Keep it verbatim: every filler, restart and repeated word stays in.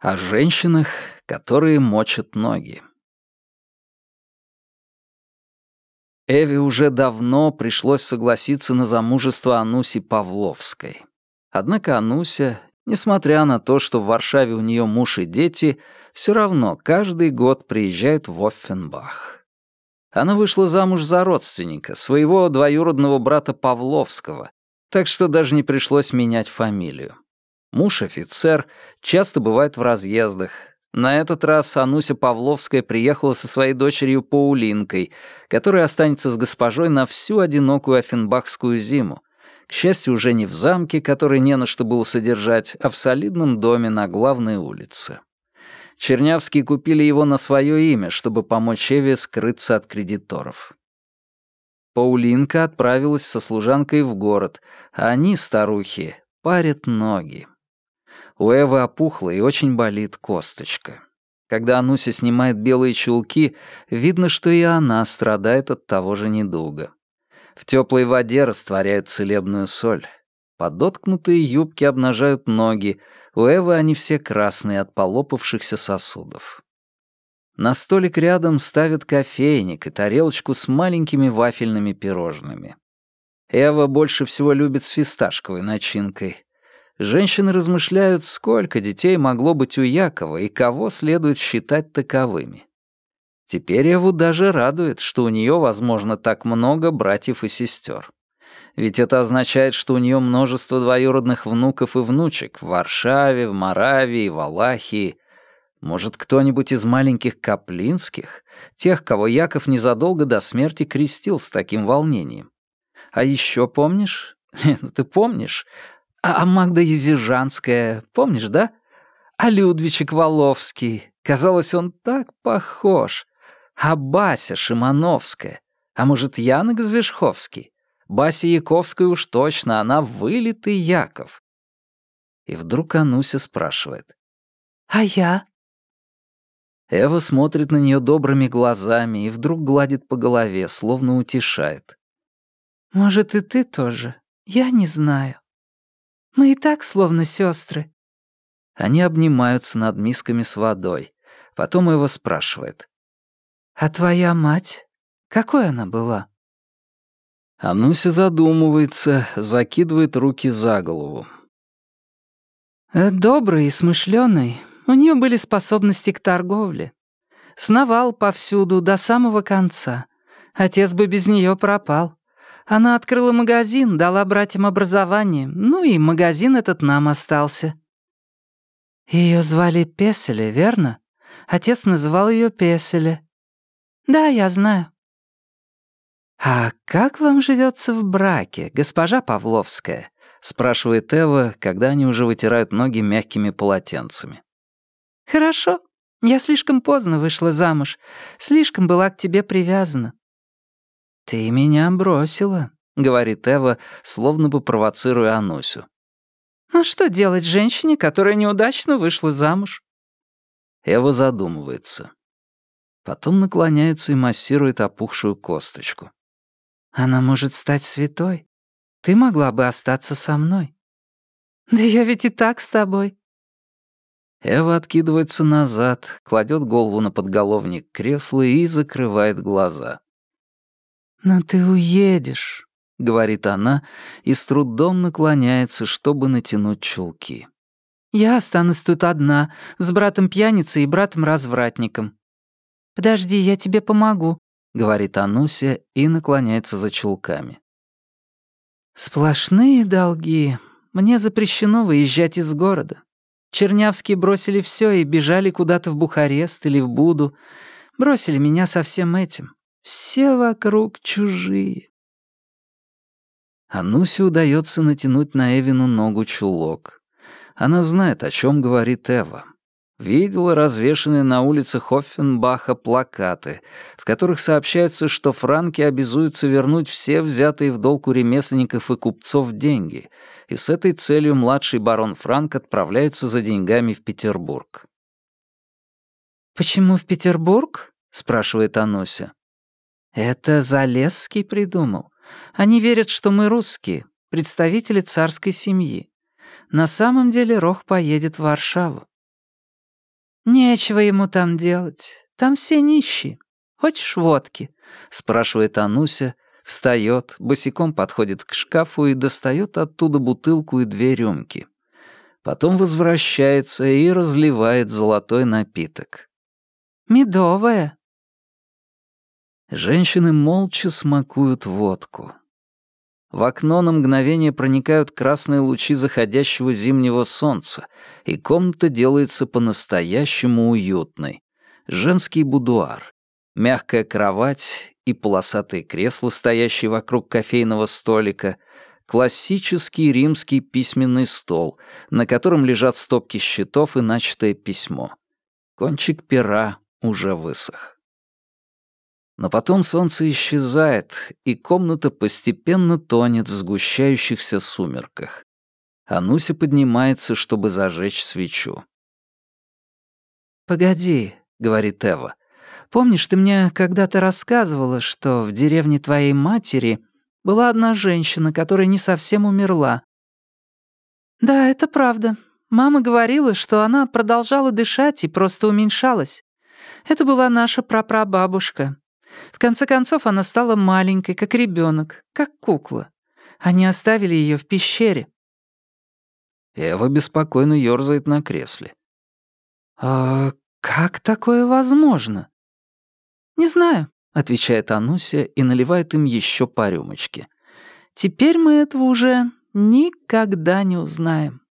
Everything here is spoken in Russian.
О женщинах, которые мочат ноги. Эве уже давно пришлось согласиться на замужество Ануси Павловской. Однако Ануся, несмотря на то, что в Варшаве у нее муж и дети, все равно каждый год приезжает в Оффенбах. Она вышла замуж за родственника, своего двоюродного брата Павловского, так что даже не пришлось менять фамилию. Муж офицер, часто бывает в разъездах. На этот раз Ануся Павловская приехала со своей дочерью Паулинкой, которая останется с госпожой на всю одинокую оффенбахскую зиму. К счастью, уже не в замке, который не на что было содержать, а в солидном доме на главной улице. Чернявские купили его на свое имя, чтобы помочь Эве скрыться от кредиторов. Паулинка отправилась со служанкой в город, а они, старухи, парят ноги. У Эвы опухла и очень болит косточка. Когда Ануся снимает белые чулки, видно, что и она страдает от того же недуга. В теплой воде растворяют целебную соль. Подоткнутые юбки обнажают ноги, у Эвы они все красные от полопавшихся сосудов. На столик рядом ставят кофейник и тарелочку с маленькими вафельными пирожными. Эва больше всего любит с фисташковой начинкой. Женщины размышляют, сколько детей могло быть у Якова и кого следует считать таковыми. Теперь Эву даже радует, что у нее, возможно, так много братьев и сестер. Ведь это означает, что у нее множество двоюродных внуков и внучек в Варшаве, в Моравии, в Валахии. Может, кто-нибудь из маленьких Каплинских, тех, кого Яков незадолго до смерти крестил с таким волнением. А еще помнишь? Ты помнишь? А Магда Езижанская, помнишь, да? А Людвичек Воловский, казалось, он так похож. А Бася Шимановская, а может, Яна Гзвешховский? Бася Яковская уж точно, она вылитый Яков. И вдруг Ануся спрашивает. «А я?» Эва смотрит на нее добрыми глазами и вдруг гладит по голове, словно утешает. «Может, и ты тоже? Я не знаю. Мы и так словно сестры». Они обнимаются над мисками с водой. Потом Эва спрашивает. «А твоя мать? Какой она была?» Ануся задумывается, закидывает руки за голову. «Добрый и смышленый. У нее были способности к торговле. Сновал повсюду до самого конца. Отец бы без нее пропал. Она открыла магазин, дала братьям образование, ну и магазин этот нам остался». Ее звали Песеле, верно? Отец называл ее Песеле. Да, я знаю. «А как вам живется в браке, госпожа Павловская?» — спрашивает Эва, когда они уже вытирают ноги мягкими полотенцами. «Хорошо. Я слишком поздно вышла замуж, слишком была к тебе привязана». «Ты меня бросила», — говорит Эва, словно бы провоцируя Анусю. «А что делать женщине, которая неудачно вышла замуж?» Эва задумывается. Потом наклоняется и массирует опухшую косточку. «Она может стать святой. Ты могла бы остаться со мной». «Да я ведь и так с тобой». Эва откидывается назад, кладет голову на подголовник кресла и закрывает глаза. «Но ты уедешь», — говорит она и с трудом наклоняется, чтобы натянуть чулки. «Я останусь тут одна, с братом-пьяницей и братом-развратником». «Подожди, я тебе помогу», — говорит Ануся и наклоняется за чулками. «Сплошные долги. Мне запрещено выезжать из города. Чернявские бросили все и бежали куда-то в Бухарест или в Буду. Бросили меня со всем этим. Все вокруг чужие». Анусе удается натянуть на Эвину ногу чулок. Она знает, о чем говорит Эва. Видела развешанные на улицах Оффенбаха плакаты, в которых сообщается, что франки обязуются вернуть все взятые в долг у ремесленников и купцов деньги, и с этой целью младший барон Франк отправляется за деньгами в Петербург. «Почему в Петербург?» — спрашивает Ануся. «Это Залесский придумал. Они верят, что мы русские, представители царской семьи. На самом деле Рох поедет в Варшаву». «Нечего ему там делать. Там все нищие. Хочешь водки?» — спрашивает Ануся, встает, босиком подходит к шкафу и достает оттуда бутылку и две рюмки. Потом возвращается и разливает золотой напиток. «Медовая». Женщины молча смакуют водку. В окно на мгновение проникают красные лучи заходящего зимнего солнца, и комната делается по-настоящему уютной. Женский будуар, мягкая кровать и полосатые кресла, стоящие вокруг кофейного столика, классический римский письменный стол, на котором лежат стопки счетов и начатое письмо. Кончик пера уже высох. Но потом солнце исчезает, и комната постепенно тонет в сгущающихся сумерках. Ануся поднимается, чтобы зажечь свечу. «Погоди», — говорит Эва. «Помнишь, ты мне когда-то рассказывала, что в деревне твоей матери была одна женщина, которая не совсем умерла?» «Да, это правда. Мама говорила, что она продолжала дышать и просто уменьшалась. Это была наша прапрабабушка. В конце концов, она стала маленькой, как ребенок, как кукла. Они оставили ее в пещере». Эва беспокойно ёрзает на кресле. «А как такое возможно?» «Не знаю», — отвечает Ануся и наливает им еще по рюмочке. «Теперь мы этого уже никогда не узнаем».